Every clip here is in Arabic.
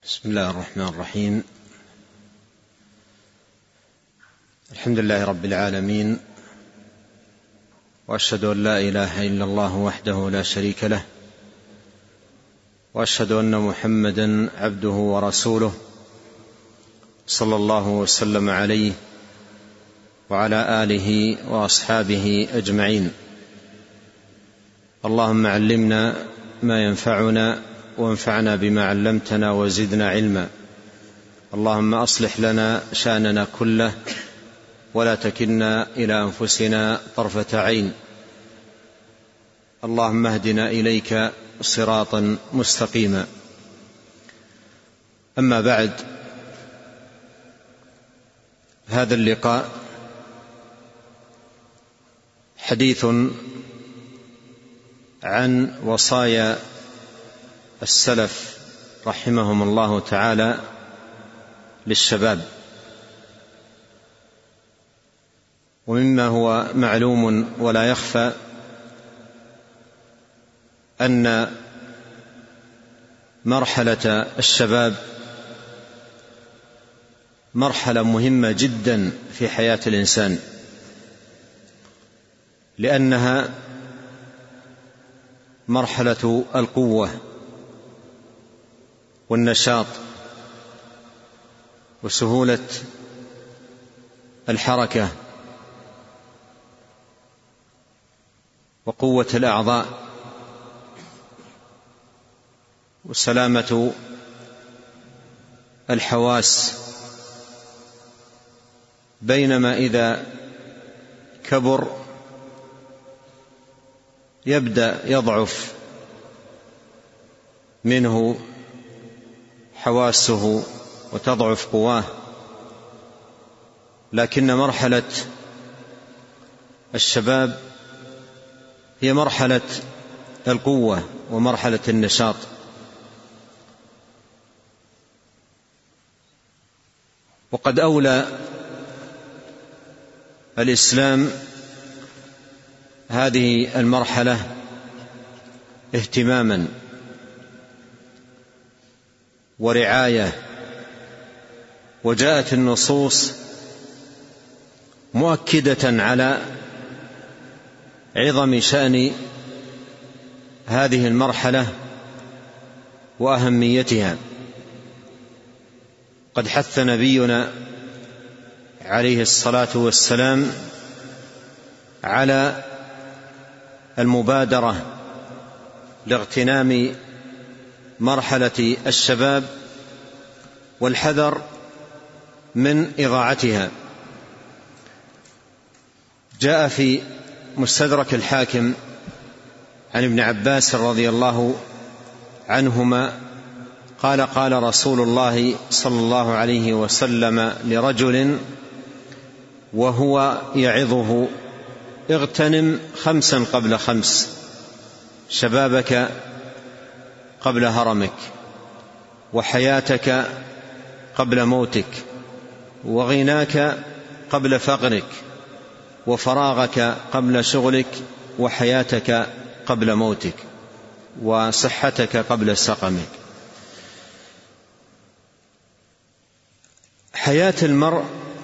بسم الله الرحمن الرحيم. الحمد لله رب العالمين، وأشهد أن لا إله إلا الله وحده لا شريك له، وأشهد أن محمدا عبده ورسوله صلى الله وسلم عليه وعلى آله وأصحابه أجمعين. اللهم علمنا ما ينفعنا وانفعنا بما علمتنا وزدنا علما. اللهم أصلح لنا شأننا كله ولا تكلنا إلى أنفسنا طرفة عين. اللهم اهدنا إليك صراطا مستقيما. أما بعد، هذا اللقاء حديث عن وصايا السلف رحمهم الله تعالى للشباب. ومما هو معلوم ولا يخفى أن مرحلة الشباب مرحلة مهمة جدا في حياة الإنسان، لأنها مرحلة القوة والنشاط وسهولة الحركة وقوة الأعضاء وسلامة الحواس. بينما إذا كبر يبدأ يضعف منه حواسه وتضعف قواه. لكن مرحلة الشباب هي مرحلة القوة ومرحلة النشاط. وقد أولى الإسلام هذه المرحلة اهتماما ورعاية، وجاءت النصوص مؤكدة على عظم شأن هذه المرحلة وأهميتها. قد حث نبينا عليه الصلاة والسلام على المبادرة لاغتنام مرحلة الشباب والحذر من إضاعتها. جاء في مستدرك الحاكم عن ابن عباس رضي الله عنهما قال: قال رسول الله صلى الله عليه وسلم لرجل وهو يعظه: اغتنم 5 قبل 5، شبابك قبل هرمك، وحياتك قبل موتك، وغناك قبل فقرك، وفراغك قبل شغلك، وحياتك قبل موتك، وصحتك قبل سقمك. حياة المرء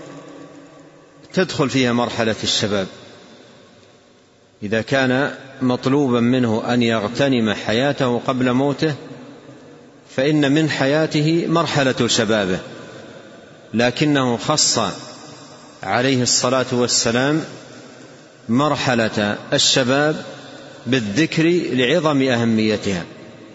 تدخل فيها مرحلة الشباب. إذا كان مطلوبا منه أن يغتنم حياته قبل موته فإن من حياته مرحلة شبابه، لكنه خص عليه الصلاة والسلام مرحلة الشباب بالذكر لعظم أهميتها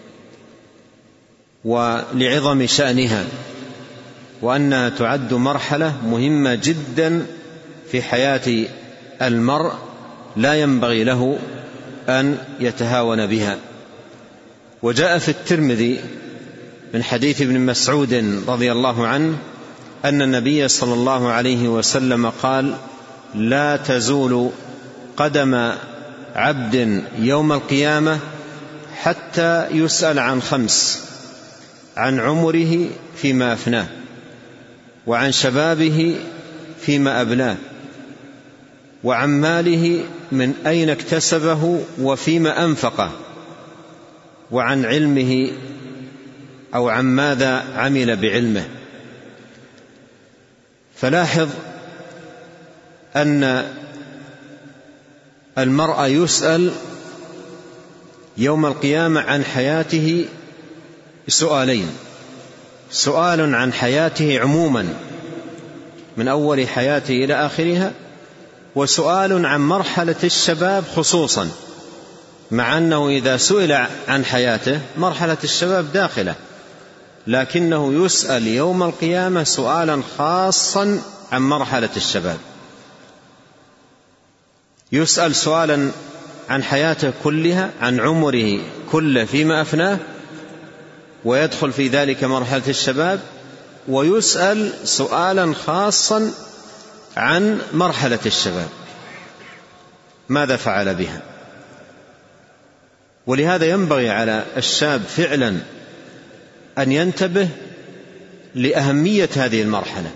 ولعظم شأنها، وأنها تعد مرحلة مهمة جدا في حياة المرء لا ينبغي له أن يتهاون بها. وجاء في الترمذي من حديث ابن مسعود رضي الله عنه أن النبي صلى الله عليه وسلم قال: لا تزول قدم عبد يوم القيامة حتى يسأل عن 5: عن عمره فيما أفناه، وعن شبابه فيما أبلاه، وعن ماله من أين اكتسبه وفيما أنفقه، وعن علمه أو عن ماذا عمل بعلمه. فلاحظ أن المرء يسأل يوم القيامة عن حياته سؤالين: سؤال عن حياته عموما من أول حياته إلى آخرها، وسؤال عن مرحلة الشباب خصوصا، مع أنه إذا سئل عن حياته مرحلة الشباب داخله، لكنه يسأل يوم القيامة سؤالا خاصا عن مرحلة الشباب. يسأل سؤالا عن حياته كلها، عن عمره كله فيما أفناه، ويدخل في ذلك مرحلة الشباب، ويسأل سؤالا خاصا عن مرحلة الشباب ماذا فعل بها. ولهذا ينبغي على الشاب فعلا أن ينتبه لأهمية هذه المرحلة،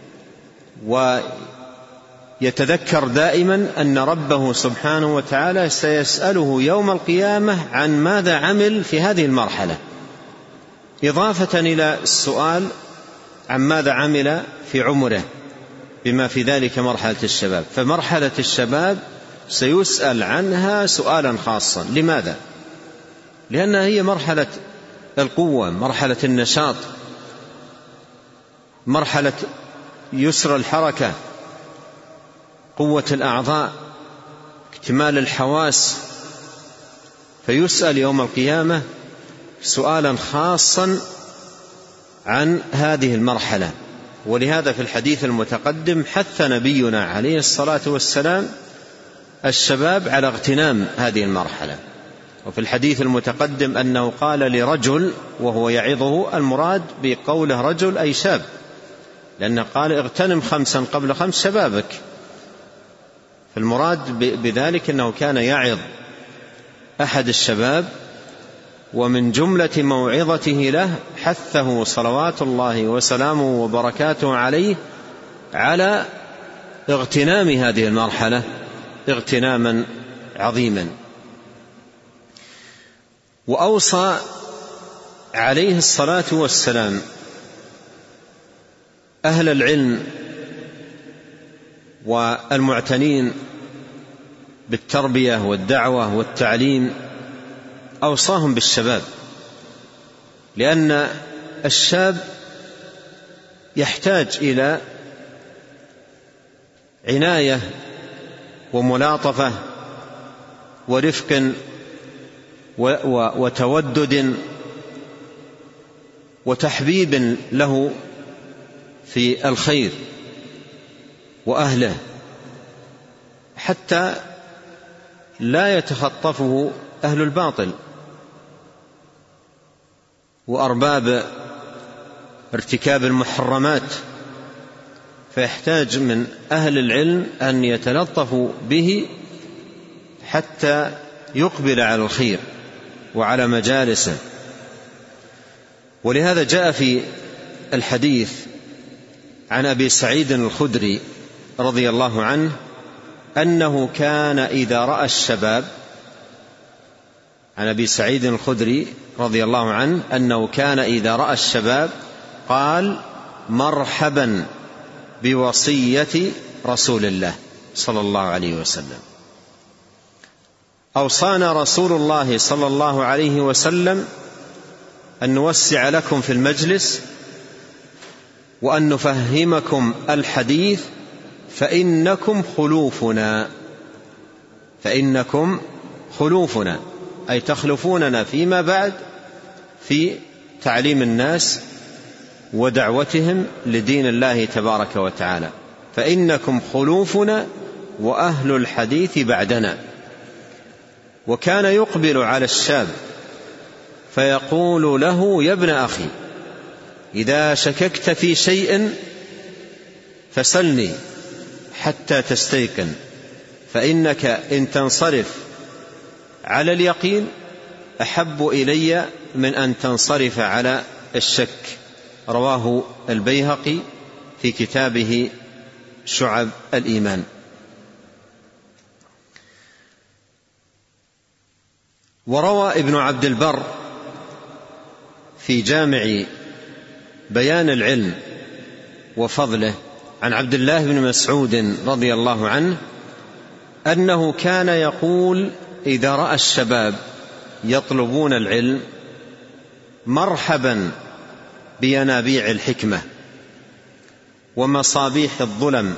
ويتذكر دائما أن ربه سبحانه وتعالى سيسأله يوم القيامة عن ماذا عمل في هذه المرحلة، إضافة إلى السؤال عن ماذا عمل في عمره بما في ذلك مرحلة الشباب. فمرحلة الشباب سيسأل عنها سؤالا خاصا. لماذا؟ لأنها هي مرحلة القوة، مرحلة النشاط، مرحلة يسر الحركة، قوة الأعضاء، اكتمال الحواس. فيسأل يوم القيامة سؤالا خاصا عن هذه المرحلة. ولهذا في الحديث المتقدم حث نبينا عليه الصلاة والسلام الشباب على اغتنام هذه المرحلة. وفي الحديث المتقدم أنه قال لرجل وهو يعظه، المراد بقوله رجل أي شاب، لأنه قال اغتنم 5 قبل 5 شبابك. فالمراد بذلك أنه كان يعظ أحد الشباب، ومن جملة موعظته له حثه صلوات الله وسلامه وبركاته عليه على اغتنام هذه المرحلة اغتناما عظيما. وأوصى عليه الصلاة والسلام أهل العلم والمعتنين بالتربية والدعوة والتعليم، أوصاهم بالشباب، لأن الشاب يحتاج إلى عناية وملاطفة ورفق وتودد وتحبيب له في الخير وأهله، حتى لا يتخطفه أهل الباطل وأرباب ارتكاب المحرمات. فيحتاج من أهل العلم أن يتلطفوا به حتى يقبل على الخير وعلى مجالسه. ولهذا جاء في الحديث عن أبي سعيد الخدري رضي الله عنه أنه كان إذا رأى الشباب، عن أبي سعيد الخدري رضي الله عنه أنه كان إذا رأى الشباب قال مرحبا بوصية رسول الله صلى الله عليه وسلم. أوصانا رسول الله صلى الله عليه وسلم أن نوسع لكم في المجلس وأن نفهمكم الحديث فإنكم خلوفنا، أي تخلفوننا فيما بعد في تعليم الناس ودعوتهم لدين الله تبارك وتعالى. فإنكم خلوفنا وأهل الحديث بعدنا. وكان يقبل على الشاب فيقول له يا ابن أخي إذا شككت في شيء فسلني حتى تستيقن، فإنك إن تنصرف على اليقين أحب إلي من أن تنصرف على الشك. رواه البيهقي في كتابه شعب الإيمان. وروى ابن عبد البر في جامع بيان العلم وفضله عن عبد الله بن مسعود رضي الله عنه أنه كان يقول إذا رأى الشباب يطلبون العلم: مرحبا بينابيع الحكمة ومصابيح الظلم،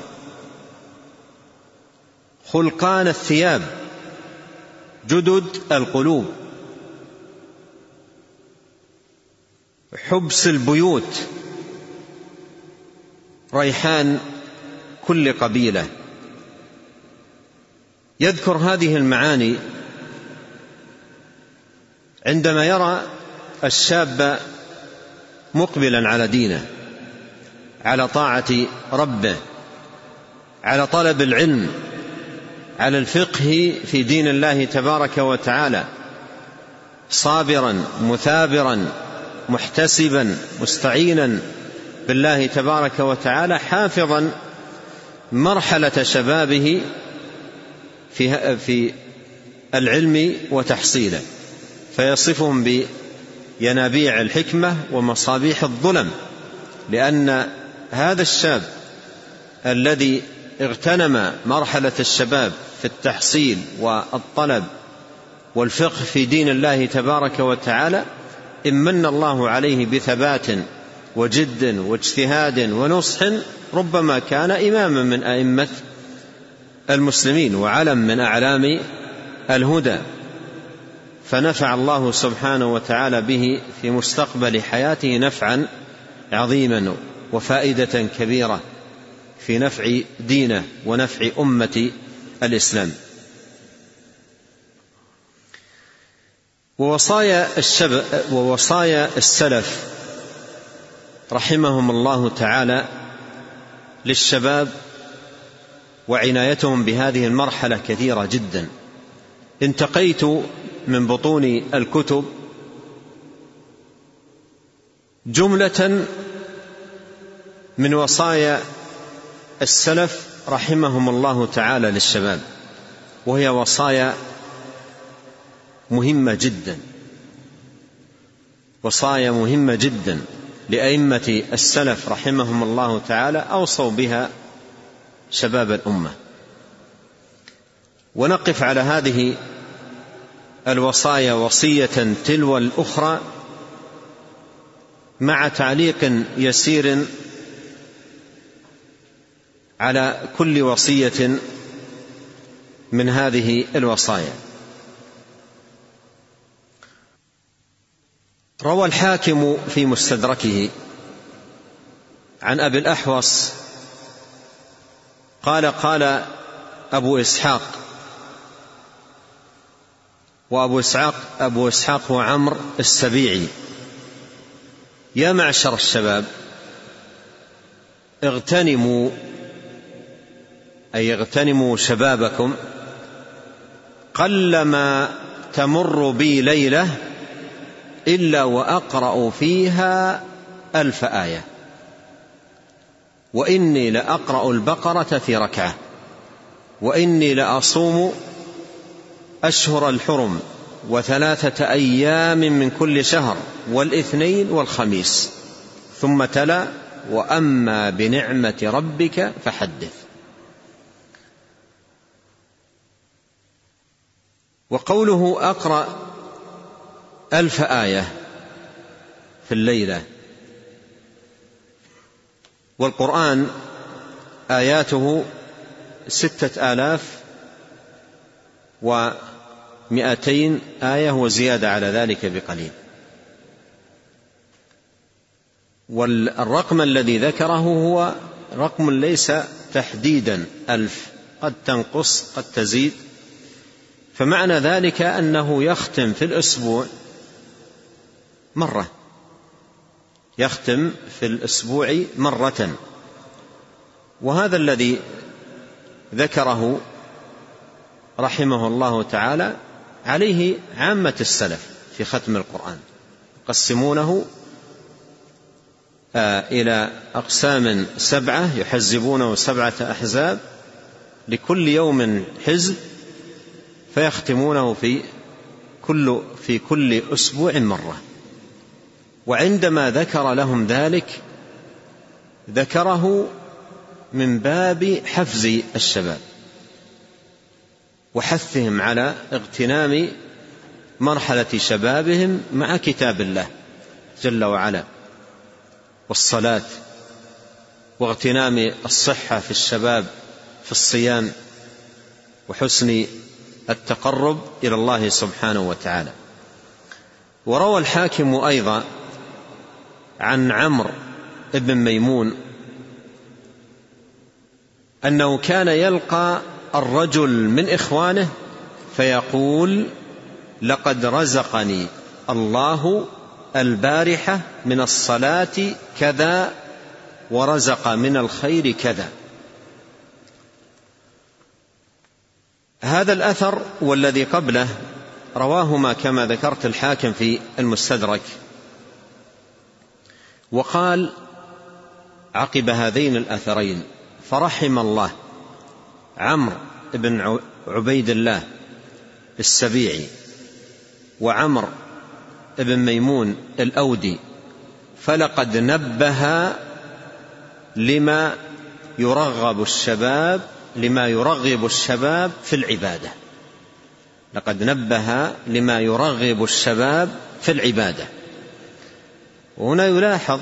خلقان الثياب، جدد القلوب، حبس البيوت، ريحان كل قبيلة. يذكر هذه المعاني عندما يرى الشاب مقبلا على دينه، على طاعة ربه، على طلب العلم، على الفقه في دين الله تبارك وتعالى، صابرا مثابرا محتسبا مستعينا بالله تبارك وتعالى، حافظا مرحلة شبابه في العلم وتحصيله، فيصفهم بينابيع الحكمة ومصابيح الظلم، لأن هذا الشاب الذي اغتنم مرحلة الشباب في التحصيل والطلب والفقه في دين الله تبارك وتعالى، إمن الله عليه بثبات وجد واجتهاد ونصح، ربما كان إماما من أئمة المسلمين وعلم من أعلام الهدى، فنفع الله سبحانه وتعالى به في مستقبل حياته نفعا عظيما وفائدة كبيرة في نفع دينه ونفع أمة الإسلام. ووصايا السلف رحمهم الله تعالى للشباب وعنايتهم بهذه المرحلة كثيرة جدا. انتقيت من بطون الكتب جملة من وصايا السلف رحمهم الله تعالى للشباب، وهي وصايا مهمة جدا، وصايا مهمة جدا لأئمة السلف رحمهم الله تعالى أوصوا بها شباب الأمة. ونقف على هذه الوصايا وصية تلو الأخرى مع تعليق يسير على كل وصية من هذه الوصايا. روى الحاكم في مستدركه عن أبي الأحوص قال أبو إسحاق، وأبو إسحاق هو عمرو السبيعي: يا معشر الشباب اغتنموا، أي اغتنموا شبابكم، قلما تمر بي ليلة إلا وأقرأ فيها 1000 آية، وإني لأقرأ البقرة في ركعة، وإني لأصوم أشهر الحرم 3 أيام من كل شهر والاثنين والخميس. ثم تلا: وأما بنعمة ربك فحدث. وقوله أقرأ 1000 آية في الليلة، والقرآن آياته 6200 آية وزيادة على ذلك بقليل. والرقم الذي ذكره هو رقم ليس تحديدا 1000، قد تنقص قد تزيد، فمعنى ذلك أنه يختم في الأسبوع مرة، يختم في الأسبوع مرة. وهذا الذي ذكره رحمه الله تعالى عليه عامة السلف في ختم القرآن، يقسمونه إلى أقسام 7، يحزبونه 7 أحزاب، لكل يوم حزب، فيختمونه في كل أسبوع مرة. وعندما ذكر لهم ذلك ذكره من باب حفز الشباب وحثهم على اغتنام مرحلة شبابهم مع كتاب الله جل وعلا والصلاة، واغتنام الصحة في الشباب في الصيام وحسن التقرب إلى الله سبحانه وتعالى. وروى الحاكم أيضا عن عمرو بن ميمون أنه كان يلقى الرجل من إخوانه فيقول: لقد رزقني الله البارحة من الصلاة كذا ورزق من الخير كذا. هذا الأثر والذي قبله رواهما كما ذكرت الحاكم في المستدرك، وقال عقب هذين الأثرين: فرحم الله عمرو بن عبيد الله السبيعي وعمرو بن ميمون الأودي، فلقد نبه لما يرغب الشباب في العبادة. لقد نبه لما يرغب الشباب في العبادة. وهنا يلاحظ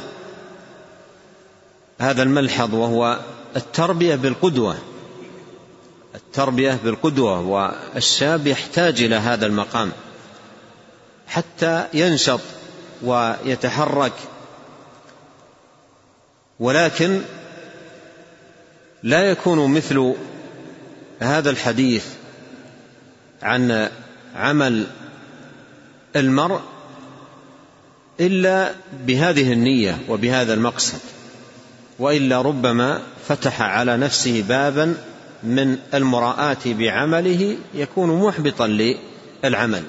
هذا الملحظ، وهو التربية بالقدوة، والشاب يحتاج إلى هذا المقام حتى ينشط ويتحرك، ولكن لا يكون مثل هذا الحديث عن عمل المرء إلا بهذه النية وبهذا المقصد، وإلا ربما فتح على نفسه بابا من المراءة بعمله يكون محبطا للعمل.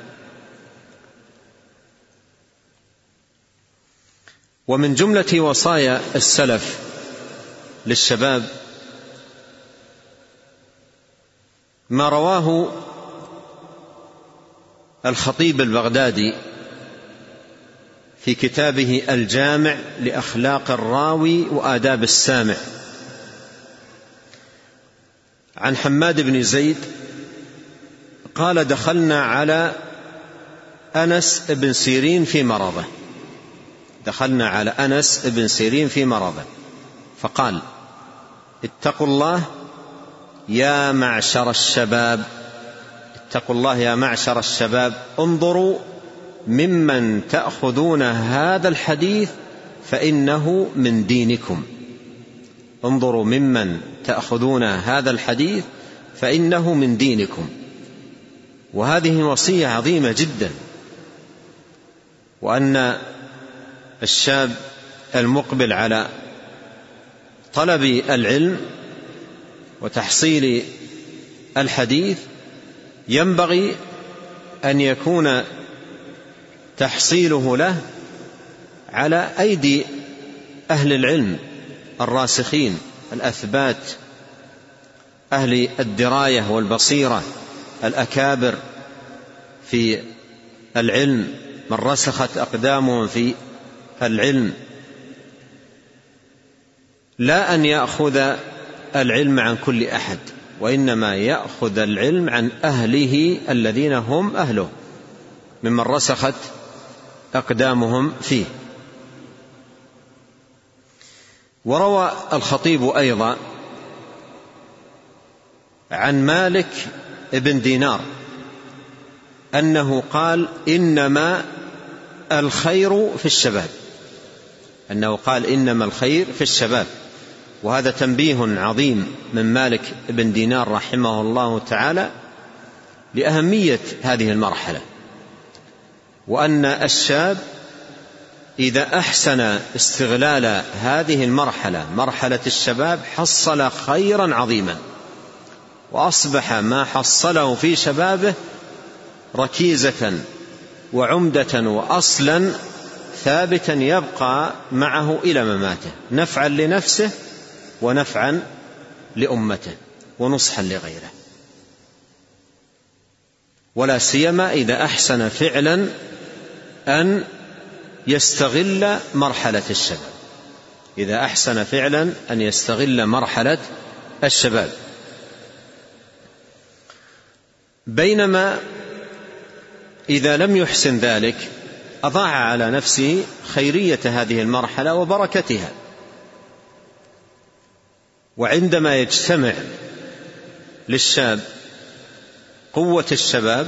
ومن جملة وصايا السلف للشباب ما رواه الخطيب البغدادي في كتابه الجامع لأخلاق الراوي وآداب السامع عن حماد بن زيد قال: دخلنا على أنس بن سيرين في مرضه، فقال: اتقوا الله يا معشر الشباب، انظروا ممن تأخذون هذا الحديث فإنه من دينكم. وهذه وصية عظيمة جدا، وأن الشاب المقبل على طلب العلم وتحصيل الحديث ينبغي أن يكون تحصيله له على أيدي أهل العلم الراسخين الأثبات، أهل الدراية والبصيرة الأكابر في العلم، من رسخت أقدامهم في العلم، لا أن يأخذ العلم عن كل أحد، وإنما يأخذ العلم عن أهله الذين هم أهله ممن رسخت أقدامهم فيه. وروى الخطيب أيضا عن مالك بن دينار أنه قال: إنما الخير في الشباب. وهذا تنبيه عظيم من مالك بن دينار رحمه الله تعالى لأهمية هذه المرحلة، وأن الشاب إذا أحسن استغلال هذه مرحلة الشباب حصل خيرا عظيما، وأصبح ما حصله في شبابه ركيزة وعمدة وأصلا ثابتا يبقى معه إلى مماته، نفعا لنفسه ونفعا لأمته ونصحا لغيره. ولا سيما إذا أحسن فعلا أن يستغل مرحلة الشباب، إذا أحسن فعلا أن يستغل مرحلة الشباب. بينما إذا لم يحسن ذلك أضاع على نفسه خيرية هذه المرحلة وبركتها. وعندما يجتمع للشاب قوة الشباب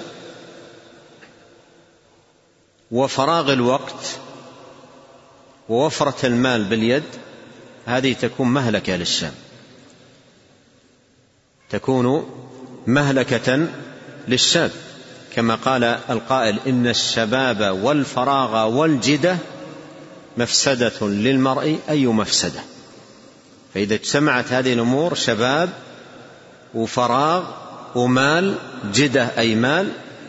وفراغ الوقت ووفرة المال باليد، هذه تكون مهلكة للشاب، تكون مهلكة للشاب، كما قال القائل: إن الشباب والفراغ والجدة مفسدة للمرء أي مفسدة. فإذا اجتمعت هذه الأمور، شباب وفراغ ومال، جدة أي مال،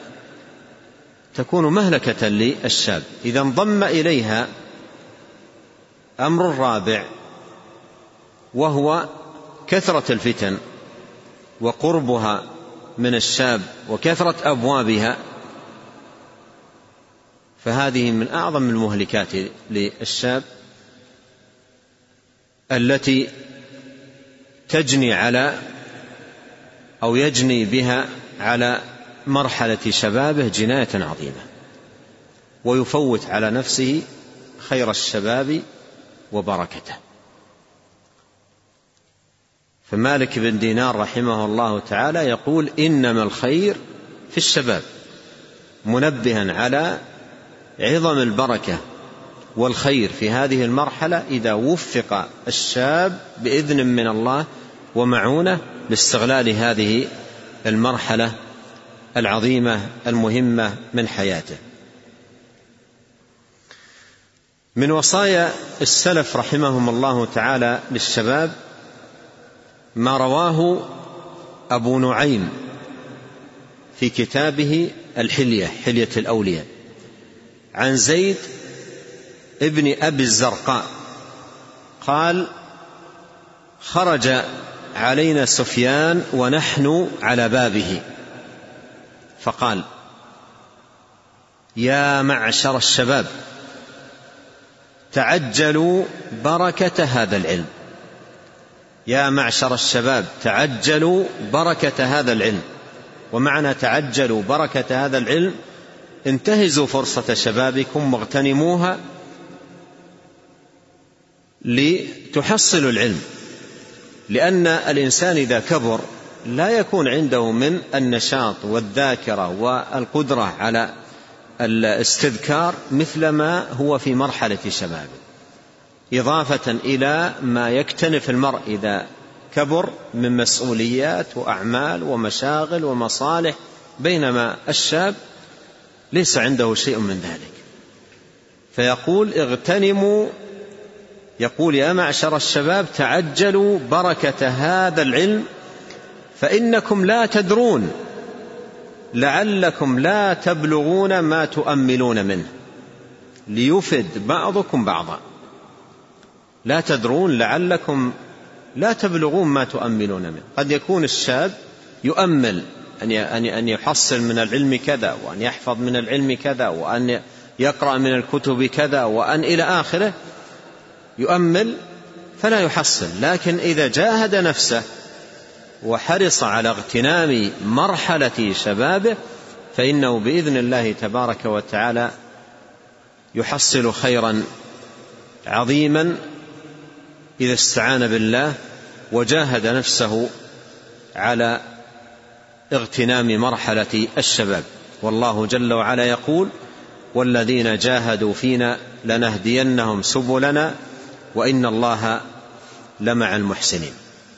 تكون مهلكة للشاب. إذا انضم إليها أمر رابع، وهو كثرة الفتن وقربها من الشاب وكثرة أبوابها، فهذه من أعظم المهلكات للشاب التي تجني على أو يجني بها على مرحلة شبابه جناية عظيمة، ويفوت على نفسه خير الشباب وبركته. فمالك بن دينار رحمه الله تعالى يقول: إنما الخير في الشباب، منبها على عظم البركة والخير في هذه المرحلة إذا وفق الشاب بإذن من الله ومعونة لاستغلال هذه المرحلة العظيمة المهمة من حياته. من وصايا السلف رحمهم الله تعالى للشباب ما رواه أبو نعيم في كتابه الحلية، حلية الأولياء، عن زيد ابن أبي الزرقاء قال: خرج علينا سفيان ونحن على بابه فقال: يا معشر الشباب تعجلوا بركة هذا العلم. يا معشر الشباب تعجلوا بركة هذا العلم. ومعنى تعجلوا بركة هذا العلم: انتهزوا فرصة شبابكم واغتنموها لتحصلوا العلم، لأن الإنسان إذا كبر لا يكون عنده من النشاط والذاكرة والقدرة على الاستذكار مثل ما هو في مرحلة شبابه، إضافة إلى ما يكتنف المرء إذا كبر من مسؤوليات وأعمال ومشاغل ومصالح، بينما الشاب ليس عنده شيء من ذلك. فيقول: اغتنموا، يقول: يا معشر الشباب تعجلوا بركة هذا العلم فإنكم لا تدرون لعلكم لا تبلغون ما تؤملون منه ليفد بعضكم بعضا. لا تدرون لعلكم لا تبلغون ما تؤملون منه. قد يكون الشاب يؤمل أن يحصل من العلم كذا، وأن يحفظ من العلم كذا، وأن يقرأ من الكتب كذا، وأن إلى آخره، يؤمل فلا يحصل. لكن إذا جاهد نفسه وحرص على اغتنام مرحلة شبابه فإنه بإذن الله تبارك وتعالى يحصل خيرا عظيما إذا استعان بالله وجاهد نفسه على اغتنام مرحلة الشباب. والله جل وعلا يقول: والذين جاهدوا فينا لنهدينهم سبلنا وإن الله لمع المحسنين.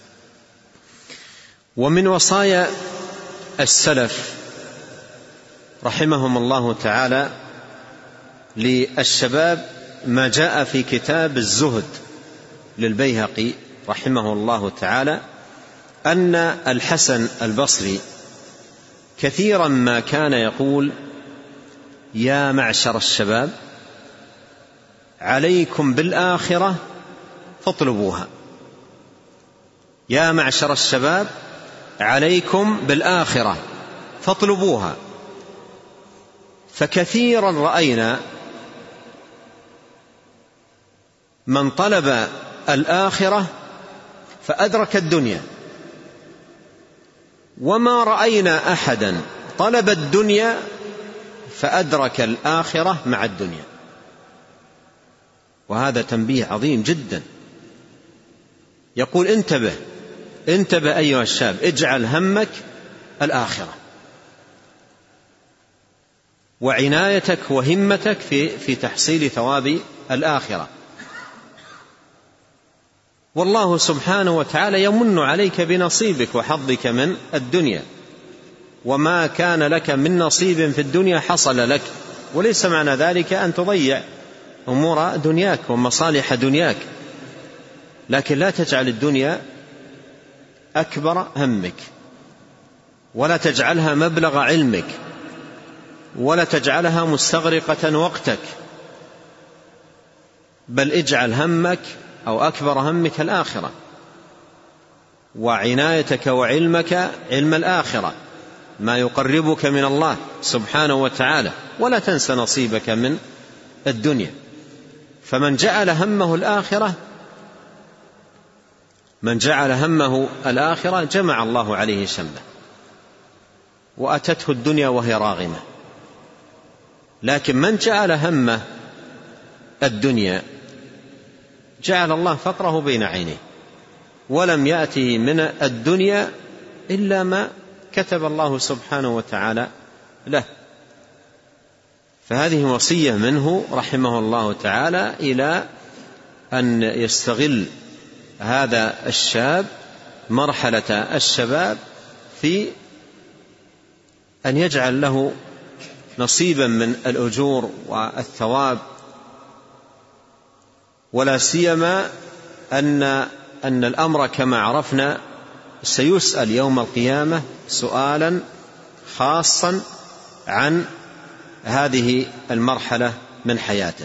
ومن وصايا السلف رحمهم الله تعالى للشباب ما جاء في كتاب الزهد للبيهقي رحمه الله تعالى، أن الحسن البصري كثيرا ما كان يقول: يا معشر الشباب عليكم بالآخرة فاطلبوها. يا معشر الشباب عليكم بالآخرة فاطلبوها. فكثيرا رأينا من طلب الآخرة فأدرك الدنيا، وما رأينا أحدا طلب الدنيا فأدرك الآخرة مع الدنيا. وهذا تنبيه عظيم جدا. يقول انتبه أيها الشاب، اجعل همك الآخرة، وعنايتك وهمتك في تحصيل ثواب الآخرة. والله سبحانه وتعالى يمن عليك بنصيبك وحظك من الدنيا، وما كان لك من نصيب في الدنيا حصل لك. وليس معنى ذلك أن تضيع أمور دنياك ومصالح دنياك، لكن لا تجعل الدنيا أكبر همك، ولا تجعلها مبلغ علمك، ولا تجعلها مستغرقة وقتك، بل اجعل همك أو أكبر همك الآخرة، وعنايتك وعلمك علم الآخرة، ما يقربك من الله سبحانه وتعالى، ولا تنس نصيبك من الدنيا. فمن جعل همه الآخرة جمع الله عليه شمله، وأتته الدنيا وهي راغمة. لكن من جعل همه الدنيا جعل الله فقره بين عينيه، ولم يأته من الدنيا إلا ما كتب الله سبحانه وتعالى له. فهذه وصية منه رحمه الله تعالى إلى أن يستغل هذا الشاب مرحلة الشباب في أن يجعل له نصيبا من الأجور والثواب، ولا سيما أن الأمر كما عرفنا سيسأل يوم القيامة سؤالا خاصا عن هذه المرحلة من حياته.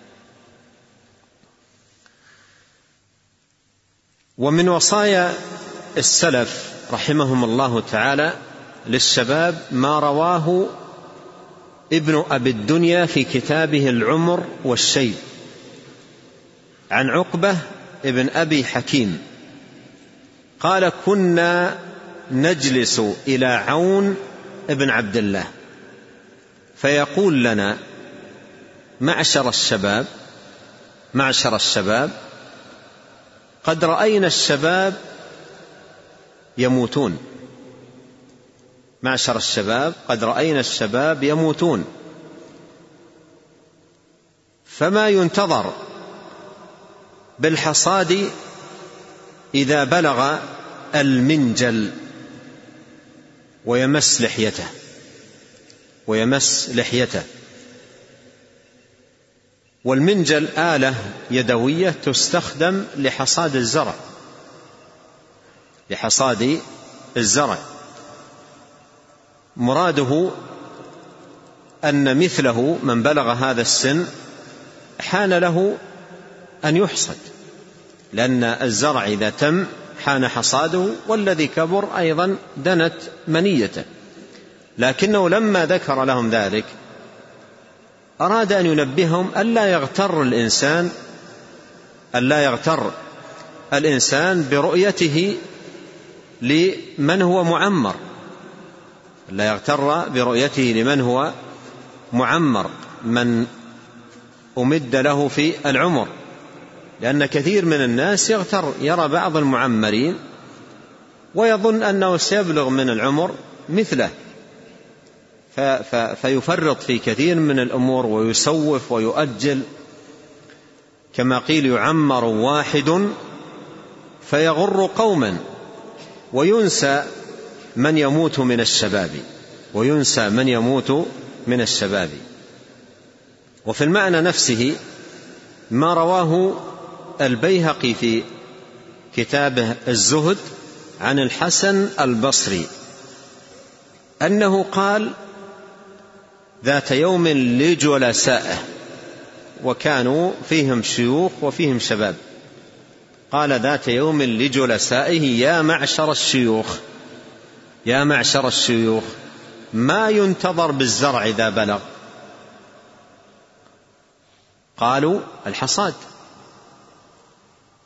ومن وصايا السلف رحمهم الله تعالى للشباب ما رواه ابن أبي الدنيا في كتابه العمر والشيب عن عقبة ابن أبي حكيم قال: كنا نجلس إلى عون ابن عبد الله فيقول لنا: معشر الشباب قد رأينا الشباب يموتون، معشر الشباب قد رأينا الشباب يموتون، فما ينتظر بالحصاد إذا بلغ المنجل ويمس لحيته. والمنجل آلة يدوية تستخدم لحصاد الزرع. مراده أن مثله من بلغ هذا السن حان له أن يحصد، لأن الزرع إذا تم حان حصاده، والذي كبر أيضا دنت منيته. لكنه لما ذكر لهم ذلك أراد أن ينبههم ألا يغتر الإنسان برؤيته لمن هو معمر، لا يغتر برؤيته لمن هو معمر، من أمد له في العمر. لأن كثير من الناس يغتر، يرى بعض المعمرين ويظن أنه سيبلغ من العمر مثله، فيفرط في كثير من الأمور ويسوف ويؤجل. كما قيل: يعمر واحد فيغر قوما وينسى من يموت من الشباب. وفي المعنى نفسه ما رواه البيهقي في كتابه الزهد عن الحسن البصري أنه قال ذات يوم لجلسائه، وكانوا فيهم شيوخ وفيهم شباب، قال ذات يوم لجلسائه: يا معشر الشيوخ ما ينتظر بالزرع إذا بلغ؟ قالوا: الحصاد.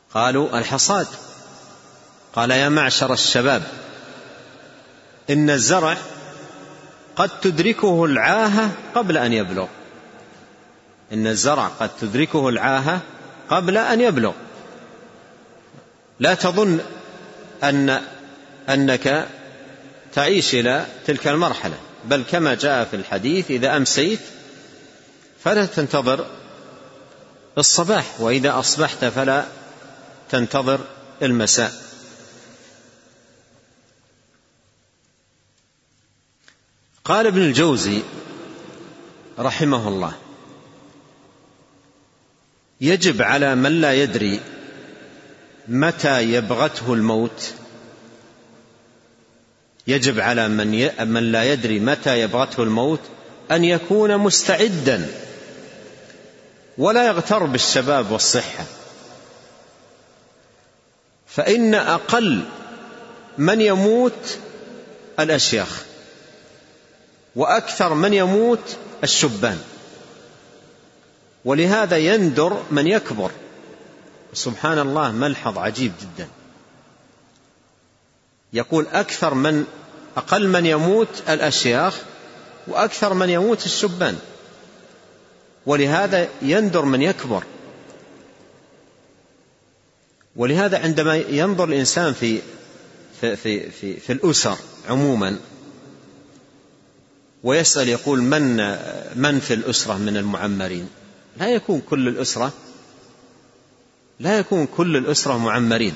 قالوا الحصاد. قال يا معشر الشباب إن الزرع قد تدركه العاهة قبل أن يبلغ. إن الزرع قد تدركه العاهة قبل أن يبلغ. لا تظن أنك تعيش إلى تلك المرحلة، بل كما جاء في الحديث إذا أمسيت فلا تنتظر الصباح، وإذا أصبحت فلا تنتظر المساء. قال ابن الجوزي رحمه الله: يجب على من لا يدري متى يبغته الموت، يجب على من لا يدري متى يبغته الموت أن يكون مستعدا، ولا يغتر بالشباب والصحة، فإن أقل من يموت الأشياخ، وأكثر من يموت الشبان. ولهذا يندر من يكبر. سبحان الله، ملحظ عجيب جدا. يقول أقل من يموت الأشياخ وأكثر من يموت الشبان، ولهذا يندر من يكبر. ولهذا عندما ينظر الإنسان في الأسر عموما ويسأل يقول من في الأسرة من المعمرين، لا يكون كل الأسرة معمرين،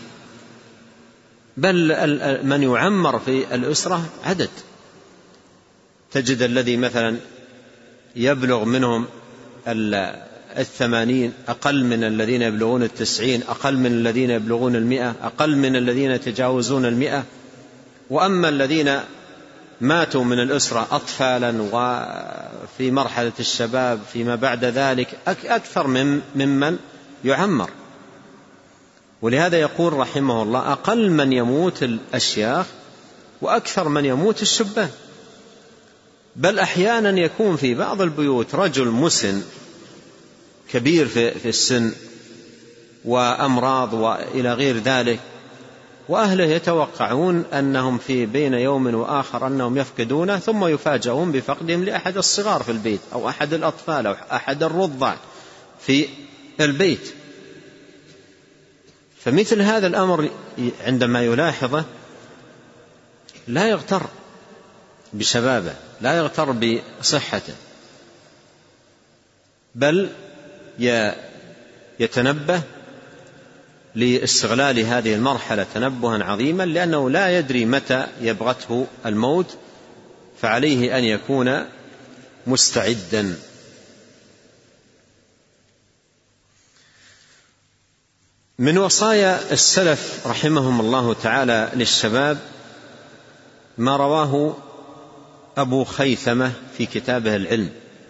بل من يعمر في الأسرة عدد. تجد الذي مثلا يبلغ منهم 80 أقل من الذين يبلغون 90، أقل من الذين يبلغون 100، أقل من الذين يتجاوزون 100. وأما الذين ماتوا من الأسرة أطفالا وفي مرحلة الشباب فيما بعد ذلك أكثر ممن يعمر. ولهذا يقول رحمه الله: أقل من يموت الأشياخ وأكثر من يموت الشبان. بل أحيانا يكون في بعض البيوت رجل مسن كبير في السن وأمراض وإلى غير ذلك، وأهله يتوقعون أنهم في بين يوم وآخر أنهم يفقدونه، ثم يفاجئون بفقدهم لأحد الصغار في البيت أو أحد الأطفال أو أحد الرضع في البيت. فمثل هذا الأمر عندما يلاحظه لا يغتر بشبابه، لا يغتر بصحته، بل يتنبه لاستغلال هذه المرحلة تنبها عظيما، لأنه لا يدري متى يبغته الموت، فعليه أن يكون مستعدا. من وصايا السلف رحمهم الله تعالى للشباب ما رواه أبو خيثمة في كتابه العلم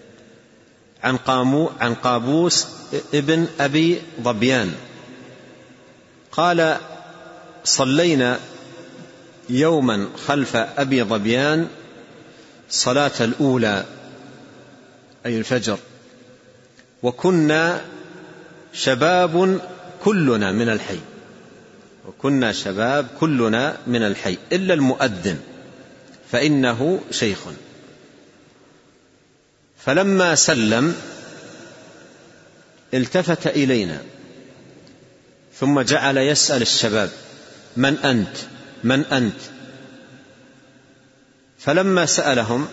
عن قابوس ابن أبي ظبيان قال: صلينا يوما خلف أبي ظبيان صلاة الأولى أي الفجر، وكنا شباب كلنا من الحي إلا المؤذن فإنه شيخ. فلما سلم التفت إلينا ثم جعل يسأل الشباب: من أنت؟ فلما سألهم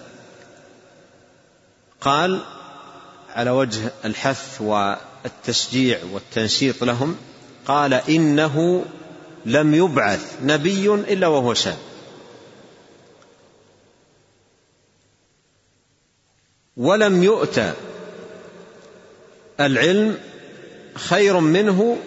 قال على وجه الحث والتشجيع والتنشيط لهم، قال: إنه لم يبعث نبي إلا وهو شاب، ولم يؤتى العلم خير منه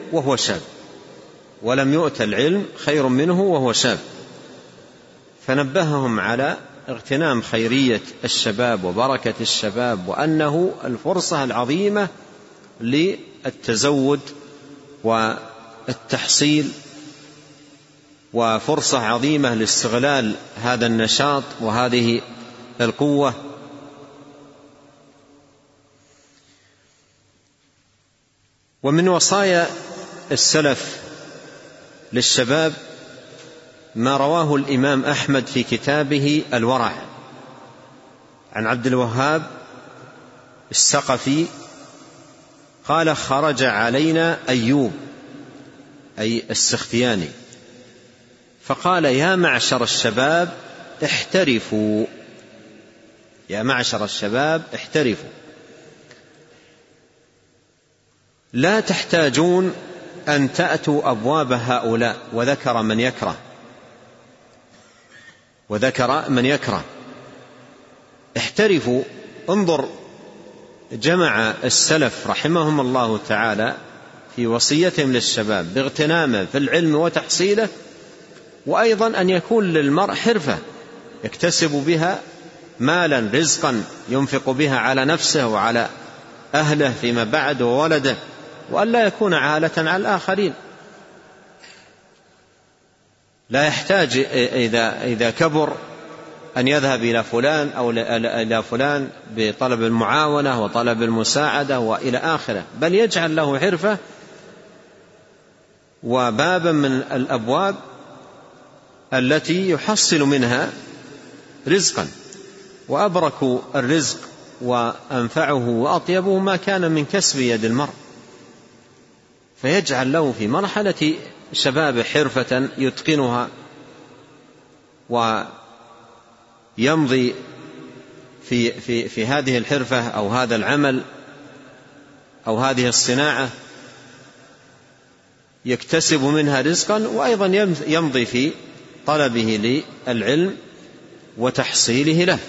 وهو شاب. فنبههم على اغتنام خيرية الشباب وبركة الشباب، وأنه الفرصة العظيمة للتزود والتحصيل، وفرصة عظيمة لاستغلال هذا النشاط وهذه القوة. ومن وصايا السلف للشباب ما رواه الإمام أحمد في كتابه الورع عن عبد الوهاب الثقفي قال: خرج علينا أيوب أي السختياني فقال: يا معشر الشباب احترفوا، يا معشر الشباب احترفوا، لا تحتاجون أن تأتوا أبواب هؤلاء. وذكر من يكره. احترفوا. انظر، جمع السلف رحمهم الله تعالى في وصيتهم للشباب باغتنامه في العلم وتحصيله، وأيضا أن يكون للمرء حرفة يكتسب بها مالا رزقا ينفق بها على نفسه وعلى أهله فيما بعد وولده، وأن لا يكون عالة على الآخرين. لا يحتاج إذا كبر أن يذهب إلى فلان أو إلى فلان بطلب المعاونة وطلب المساعدة وإلى آخره، بل يجعل له حرفة وبابا من الأبواب التي يحصل منها رزقا. وأبرك الرزق وأنفعه وأطيبه ما كان من كسب يد المرء، فيجعل له في مرحلة شباب حرفة يتقنها ويمضي في هذه الحرفة أو هذا العمل أو هذه الصناعة يكتسب منها رزقا، وأيضا يمضي في طلبه للعلم وتحصيله له.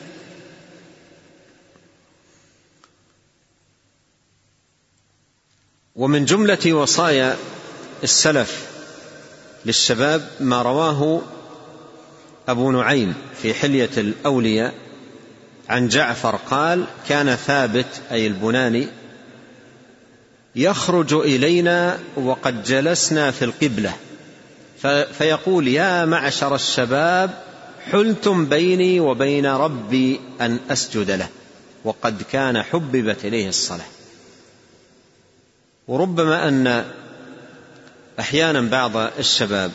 ومن جملة وصايا السلف للشباب ما رواه أبو نعيم في حلية الأولياء عن جعفر قال: كان ثابت أي البناني يخرج إلينا وقد جلسنا في القبلة فيقول: يا معشر الشباب حلتم بيني وبين ربي أن أسجد له، وقد كان حببت إليه الصلاة. وربما أن أحيانا بعض الشباب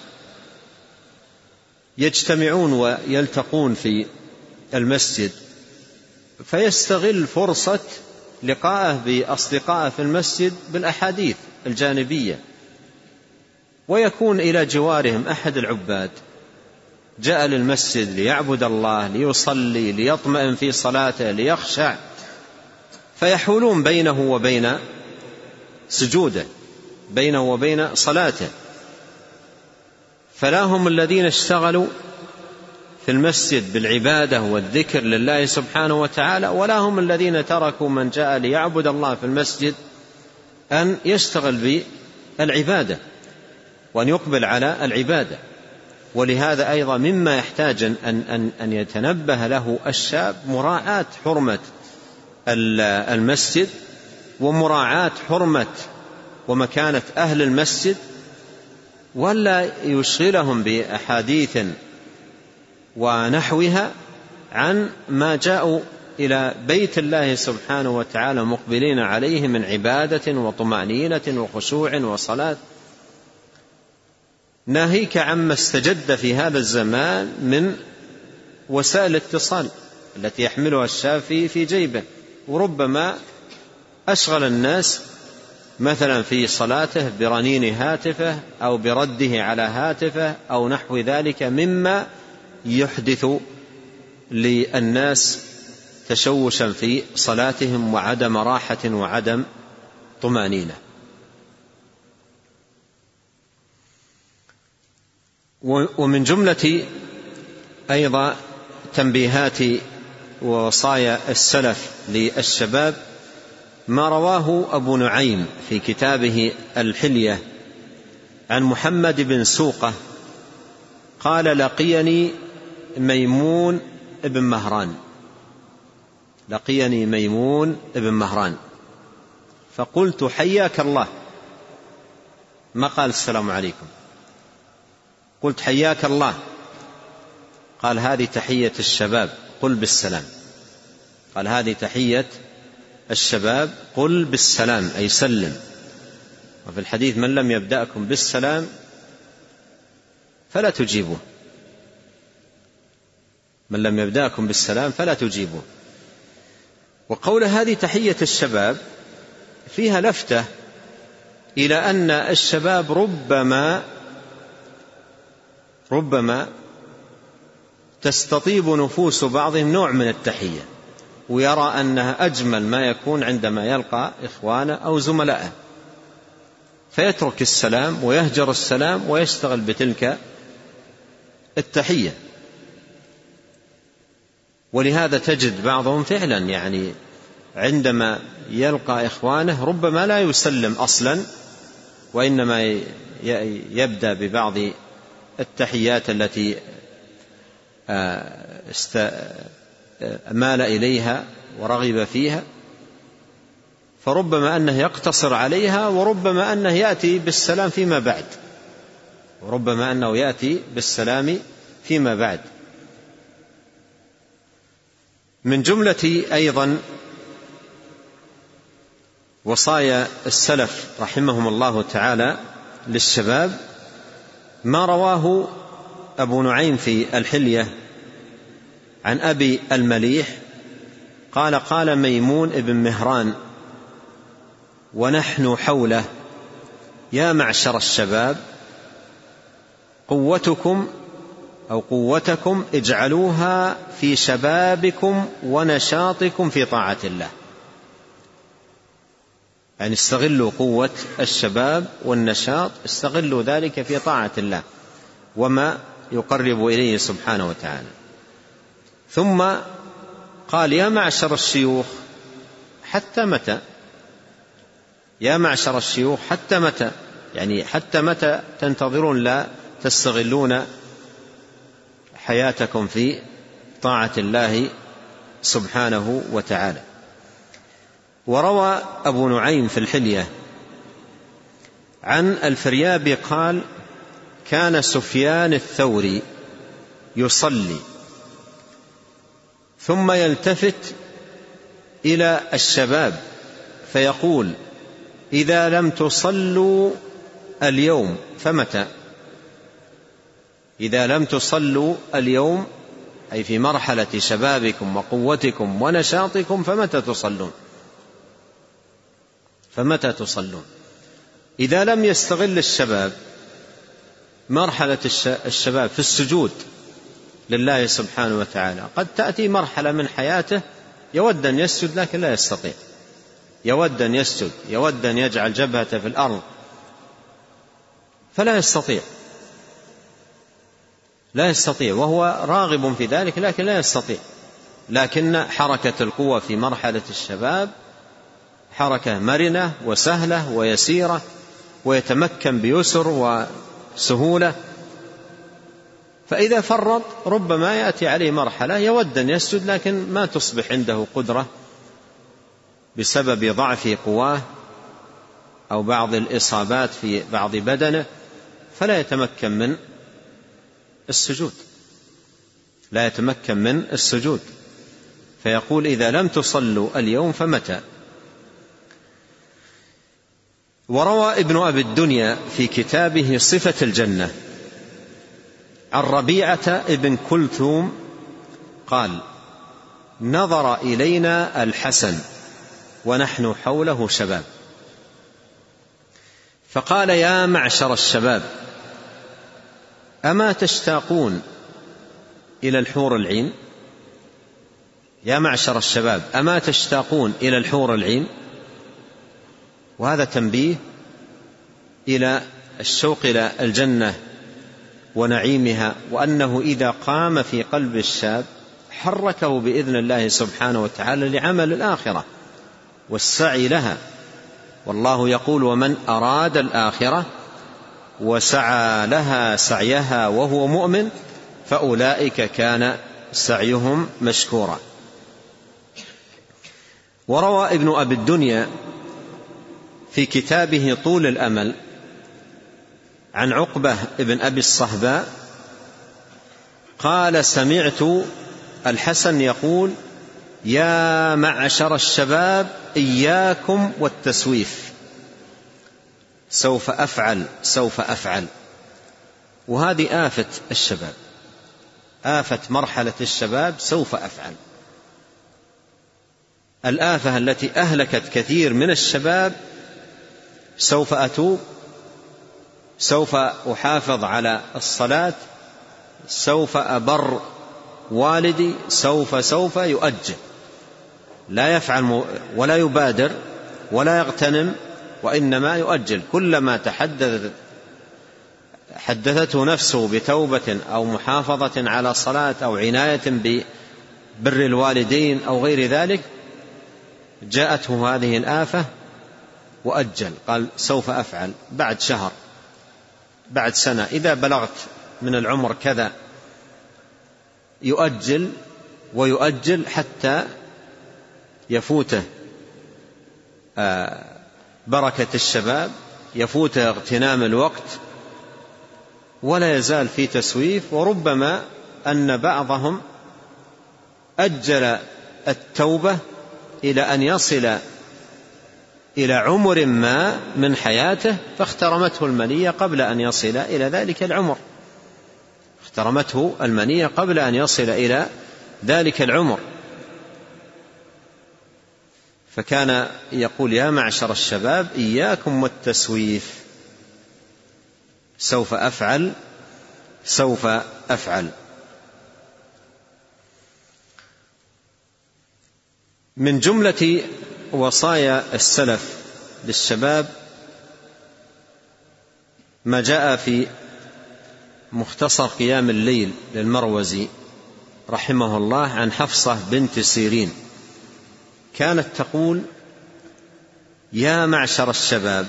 يجتمعون ويلتقون في المسجد فيستغل فرصة لقائه بأصدقائه في المسجد بالأحاديث الجانبية، ويكون إلى جوارهم أحد العباد جاء للمسجد ليعبد الله، ليصلي، ليطمئن في صلاته، ليخشع، فيحولون بينه وبين سجوده، بينه وبين صلاته. فلا هم الذين اشتغلوا في المسجد بالعبادة والذكر لله سبحانه وتعالى، ولا هم الذين تركوا من جاء ليعبد الله في المسجد أن يشتغل بالعبادة وأن يقبل على العبادة. ولهذا أيضا مما يحتاج أن يتنبه له الشاب مراعاة حرمة المسجد ومراعاة حرمة ومكانة أهل المسجد، ولا يشغلهم بأحاديث ونحوها عن ما جاءوا إلى بيت الله سبحانه وتعالى مقبلين عليه من عبادة وطمأنينة وخشوع وصلاة، ناهيك عما استجد في هذا الزمان من وسائل الاتصال التي يحملها الشاب في جيبه. وربما أشغل الناس مثلا في صلاته برنين هاتفه أو برده على هاتفه أو نحو ذلك مما يحدث للناس تشوشا في صلاتهم وعدم راحة وعدم طمأنينة. ومن جملة أيضا تنبيهات ووصايا السلف للشباب ما رواه أبو نعيم في كتابه الحلية عن محمد بن سوقة قال: لقيني ميمون ابن مهران فقلت: حياك الله. ما قال السلام عليكم، قلت: حياك الله. قال: هذه تحية الشباب، قل بالسلام. قال: هذه تحية الشباب، قل بالسلام، أي سلم. وفي الحديث من لم يبدأكم بالسلام فلا تجيبوه، من لم يبدأكم بالسلام فلا تجيبوه. وقول هذه تحية الشباب فيها لفتة إلى أن الشباب ربما تستطيب نفوس بعضهم نوع من التحية، ويرى أنها أجمل ما يكون عندما يلقى إخوانه أو زملائه، فيترك السلام ويهجر السلام ويشتغل بتلك التحية. ولهذا تجد بعضهم فعلا يعني عندما يلقى إخوانه ربما لا يسلم أصلا، وإنما يبدأ ببعض التحيات التي مال إليها ورغب فيها، فربما أنه يقتصر عليها، وربما أنه يأتي بالسلام فيما بعد. من جملة أيضا وصايا السلف رحمهم الله تعالى للشباب ما رواه أبو نعيم في الحلية عن أبي المليح قال: قال ميمون ابن مهران ونحن حوله: يا معشر الشباب، قوتكم اجعلوها في شبابكم ونشاطكم في طاعة الله. يعني استغلوا قوة الشباب والنشاط، استغلوا ذلك في طاعة الله وما يقرب إليه سبحانه وتعالى. ثم قال: يا معشر الشيوخ حتى متى؟ يا معشر الشيوخ حتى متى؟ يعني حتى متى تنتظرون لا تستغلون حياتكم في طاعة الله سبحانه وتعالى. وروى أبو نعيم في الحلية عن الفريابي قال: كان سفيان الثوري يصلي ثم يلتفت إلى الشباب فيقول: إذا لم تصلوا اليوم فمتى؟ إذا لم تصلوا اليوم أي في مرحلة شبابكم وقوتكم ونشاطكم فمتى تصلون؟ إذا لم يستغل الشباب مرحلة الشباب في السجود لله سبحانه وتعالى، قد تأتي مرحلة من حياته يود أن يسجد لكن لا يستطيع، يود أن يسجد، يود أن يجعل جبهته في الأرض فلا يستطيع، وهو راغب في ذلك لكن لا يستطيع. لكن حركة القوة في مرحلة الشباب حركة مرنة وسهلة ويسيرة، ويتمكن بيسر وسهولة. فإذا فرط ربما يأتي عليه مرحلة يود أن يسجد لكن ما تصبح عنده قدرة بسبب ضعف قواه أو بعض الإصابات في بعض بدنه، فلا يتمكن من السجود، فيقول: إذا لم تصلوا اليوم فمتى؟ وروى ابن أبي الدنيا في كتابه صفة الجنة عن ربيعة ابن كلثوم قال: نظر إلينا الحسن ونحن حوله شباب فقال: يا معشر الشباب، أما تشتاقون إلى الحور العين؟ يا معشر الشباب، أما تشتاقون إلى الحور العين؟ وهذا تنبيه إلى الشوق إلى الجنة ونعيمها، وأنه إذا قام في قلب الشاب حركه بإذن الله سبحانه وتعالى لعمل الآخرة والسعي لها. والله يقول: ومن أراد الآخرة وسعى لها سعيها وهو مؤمن فأولئك كان سعيهم مشكورا. وروى ابن أبي الدنيا في كتابه طول الأمل عن عقبة ابن أبي الصهباء قال: سمعت الحسن يقول: يا معشر الشباب، إياكم والتسويف، سوف أفعل سوف أفعل. وهذه آفة الشباب، آفة مرحلة الشباب، سوف أفعل. الآفة التي أهلكت كثير من الشباب: سوف أتوب، سوف أحافظ على الصلاة، سوف أبر والدي، سوف يؤجل، لا يفعل ولا يبادر ولا يغتنم، وإنما يؤجل. كلما حدثته نفسه بتوبة أو محافظة على صلاة أو عناية ببر الوالدين أو غير ذلك، جاءته هذه الآفة وأجل، قال سوف أفعل بعد شهر، بعد سنة، إذا بلغت من العمر كذا، يؤجل ويؤجل حتى يفوته بركة الشباب، يفوته اغتنام الوقت، ولا يزال في تسويف. وربما أن بعضهم أجل التوبة إلى أن يصل إلى عمر ما من حياته، فاخترمته المنية قبل أن يصل إلى ذلك العمر، اخترمته المنية قبل أن يصل إلى ذلك العمر. فكان يقول: يا معشر الشباب إياكم والتسويف، سوف أفعل سوف أفعل. من جملة وصايا السلف للشباب ما جاء في مختصر قيام الليل للمروزي رحمه الله عن حفصة بنت سيرين، كانت تقول: يا معشر الشباب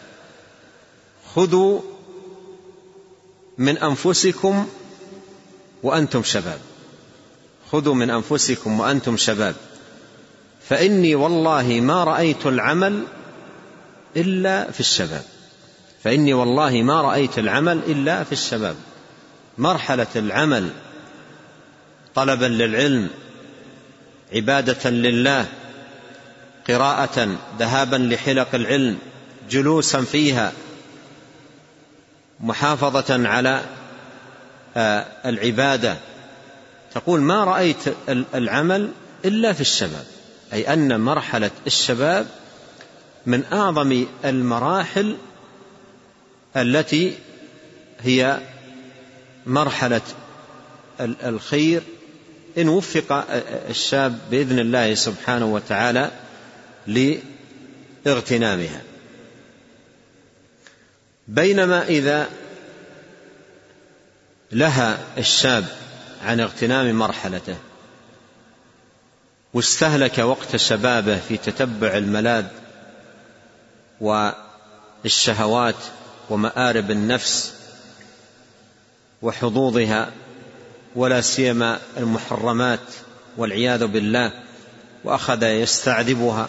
خذوا من أنفسكم وأنتم شباب، خذوا من أنفسكم وأنتم شباب، فإني والله ما رأيت العمل إلا في الشباب، فإني والله ما رأيت العمل إلا في الشباب. مرحلة العمل، طلبا للعلم، عبادة لله، قراءة، ذهابا لحلق العلم، جلوسا فيها، محافظة على العبادة، تقول: ما رأيت العمل إلا في الشباب، أي أن مرحلة الشباب من أعظم المراحل التي هي مرحلة الخير إن وفق الشاب بإذن الله سبحانه وتعالى لاغتنامها. بينما إذا لهى الشاب عن اغتنام مرحلته واستهلك وقت شبابه في تتبع الملاذ والشهوات ومآرب النفس وحظوظها، ولا سيما المحرمات والعياذ بالله، وأخذ يستعذبها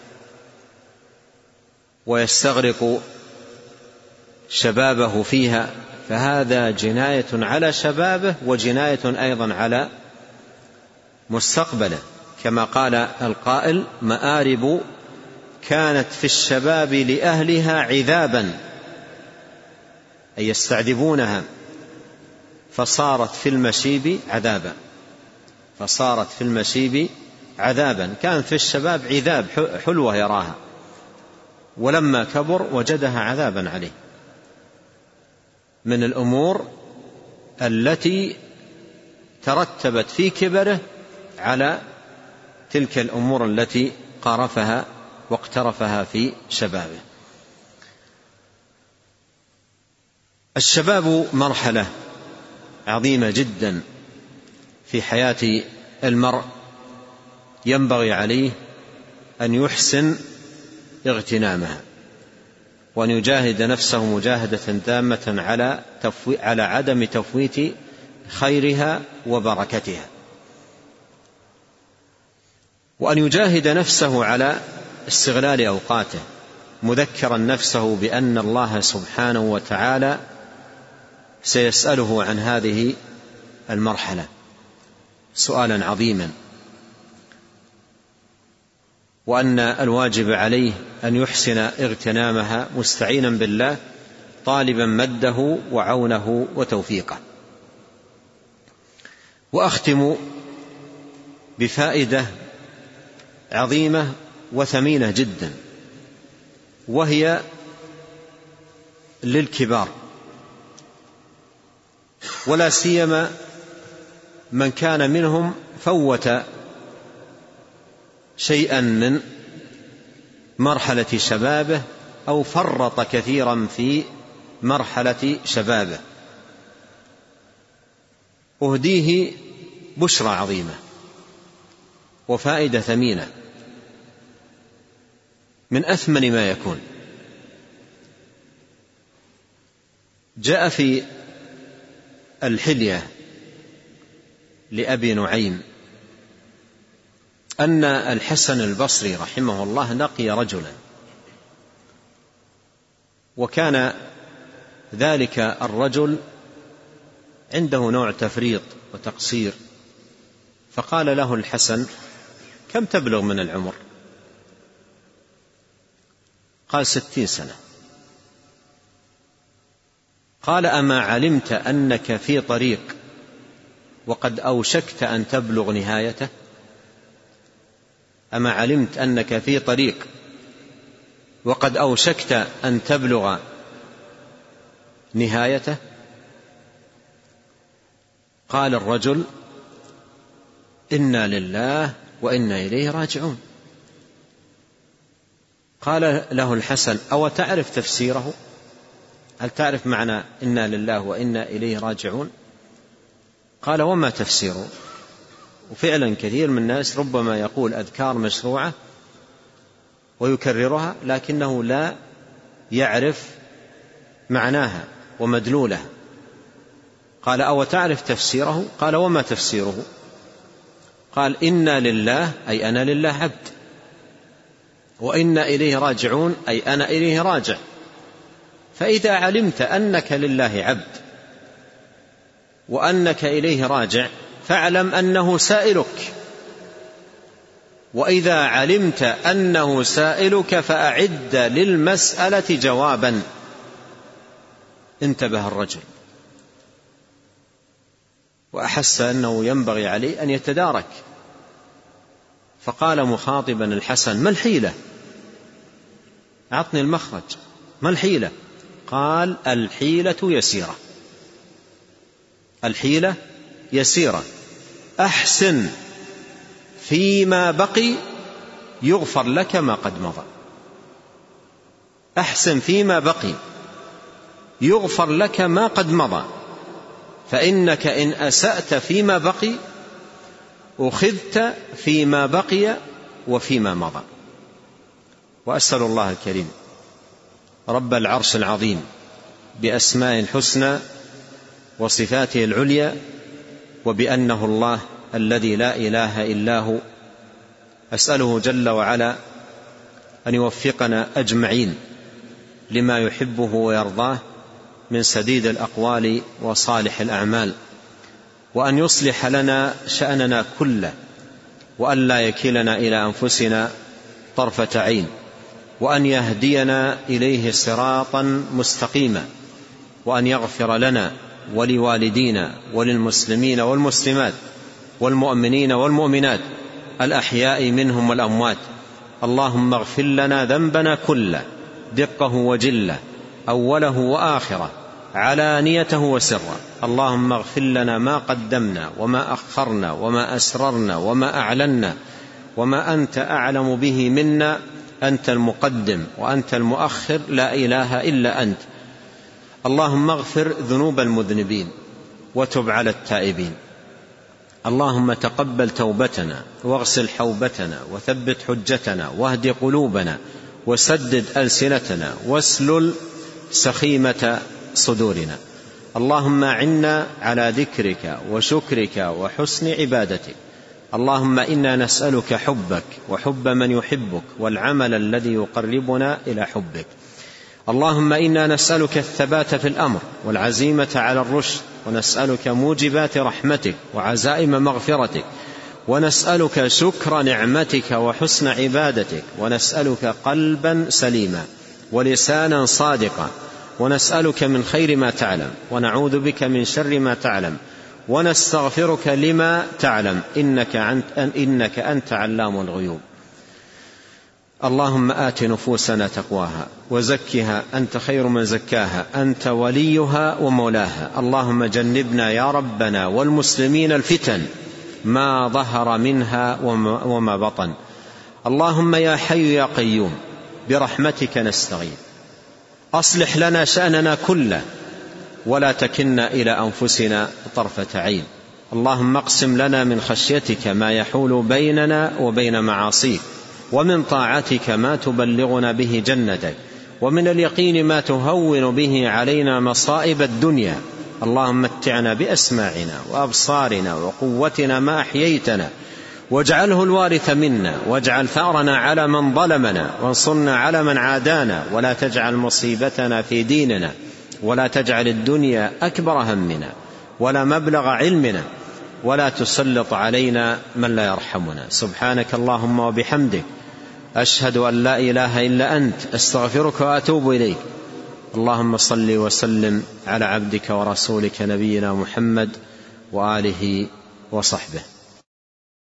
ويستغرق شبابه فيها، فهذا جناية على شبابه وجناية أيضا على مستقبله. كما قال القائل: مآرب كانت في الشباب لأهلها عذابا، أي يستعذبونها، فصارت في المشيب عذابا، فصارت في المشيب عذابا. كانت في الشباب عذاب، حلوة يراها، ولما كبر وجدها عذابا عليه، من الأمور التي ترتبت في كبره على تلك الأمور التي قارفها واقترفها في شبابه. الشباب مرحلة عظيمة جدا في حياة المرء، ينبغي عليه أن يحسن اغتنامها، وأن يجاهد نفسه مجاهدة تامة على عدم تفويت خيرها وبركتها، وأن يجاهد نفسه على استغلال أوقاته، مذكرا نفسه بأن الله سبحانه وتعالى سيسأله عن هذه المرحلة سؤالا عظيما. وأن الواجب عليه أن يحسن اغتنامها مستعينا بالله طالبا مده وعونه وتوفيقه. وأختم بفائدة عظيمة وثمينة جدا، وهي للكبار، ولا سيما من كان منهم فوت شيئا من مرحلة شبابه أو فرط كثيرا في مرحلة شبابه. أهديه بشرى عظيمة وفائدة ثمينة من أثمن ما يكون. جاء في الحلية لأبي نعيم أن الحسن البصري رحمه الله لقي رجلا، وكان ذلك الرجل عنده نوع تفريط وتقصير، فقال له الحسن: كم تبلغ من العمر؟ قال: 60 سنة. قال: أما علمت أنك في طريق وقد أوشكت أن تبلغ نهايته؟ أما علمت أنك في طريق وقد أوشكت أن تبلغ نهايته؟ قال الرجل: إنا لله وإنا إليه راجعون. قال له الحسن: أو تعرف تفسيره؟ هل تعرف معنى إنا لله وإنا إليه راجعون؟ قال: وما تفسيره؟ وفعلا كثير من الناس ربما يقول أذكار مشروعة ويكررها لكنه لا يعرف معناها ومدلولها. قال: أو تعرف تفسيره؟ قال: وما تفسيره؟ قال: إنا لله أي أنا لله عبد، وإنا إليه راجعون أي أنا إليه راجع. فإذا علمت أنك لله عبد وأنك إليه راجع فاعلم أنه سائلك، وإذا علمت أنه سائلك فأعد للمسألة جوابا. انتبه الرجل وأحس أنه ينبغي عليه أن يتدارك، فقال مخاطبا الحسن: ما الحيلة؟ أعطني المخرج، ما الحيلة؟ قال: الحيلة يسيرة، الحيلة يسيرة، أحسن فيما بقي يغفر لك ما قد مضى. أحسن فيما بقي يغفر لك ما قد مضى، فإنك إن أسأت فيما بقي أخذت فيما بقي وفيما مضى. وأسأل الله الكريم رب العرش العظيم بأسماء الحسنى وصفاته العليا وبأنه الله الذي لا إله إلا هو، أسأله جل وعلا أن يوفقنا أجمعين لما يحبه ويرضاه من سديد الأقوال وصالح الأعمال، وأن يصلح لنا شأننا كله، وأن لا يكلنا إلى أنفسنا طرفة عين، وأن يهدينا إليه صراطا مستقيما، وأن يغفر لنا ولوالدينا وللمسلمين والمسلمات والمؤمنين والمؤمنات الأحياء منهم والأموات. اللهم اغفر لنا ذنبنا كله دقه وجله أوله وآخره علانيته وسره. اللهم اغفر لنا ما قدمنا وما أخرنا وما أسررنا وما أعلنا وما أنت أعلم به منا، أنت المقدم وأنت المؤخر، لا إله إلا أنت. اللهم اغفر ذنوب المذنبين وتب على التائبين. اللهم تقبل توبتنا واغسل حوبتنا وثبت حجتنا واهد قلوبنا وسدد ألسنتنا واسلل سخيمة صدورنا. اللهم أعنا على ذكرك وشكرك وحسن عبادتك. اللهم إنا نسألك حبك وحب من يحبك والعمل الذي يقربنا إلى حبك. اللهم إنا نسألك الثبات في الأمر والعزيمة على الرشد، ونسألك موجبات رحمتك وعزائم مغفرتك ونسألك شكر نعمتك وحسن عبادتك، ونسألك قلبا سليما ولسانا صادقا، ونسألك من خير ما تعلم، ونعوذ بك من شر ما تعلم، ونستغفرك لما تعلم، إنك أنت علام الغيوب. اللهم آت نفوسنا تقواها وزكها أنت خير من زكاها، أنت وليها ومولاها. اللهم جنبنا يا ربنا والمسلمين الفتن ما ظهر منها وما بطن. اللهم يا حي يا قيوم برحمتك نستغيث، أصلح لنا شأننا كله ولا تكلنا إلى أنفسنا طرفة عين. اللهم اقسم لنا من خشيتك ما يحول بيننا وبين معاصيك، ومن طاعتك ما تبلغنا به جنتك، ومن اليقين ما تهون به علينا مصائب الدنيا. اللهم متعنا بأسماعنا وأبصارنا وقوتنا ما أحييتنا، واجعله الوارث منا، واجعل ثأرنا على من ظلمنا، وانصرنا على من عادانا، ولا تجعل مصيبتنا في ديننا، ولا تجعل الدنيا أكبر همنا ولا مبلغ علمنا، ولا تسلط علينا من لا يرحمنا. سبحانك اللهم وبحمدك، أشهد أن لا إله إلا أنت، أستغفرك وأتوب إليك. اللهم صل وسلم على عبدك ورسولك نبينا محمد وآله وصحبه.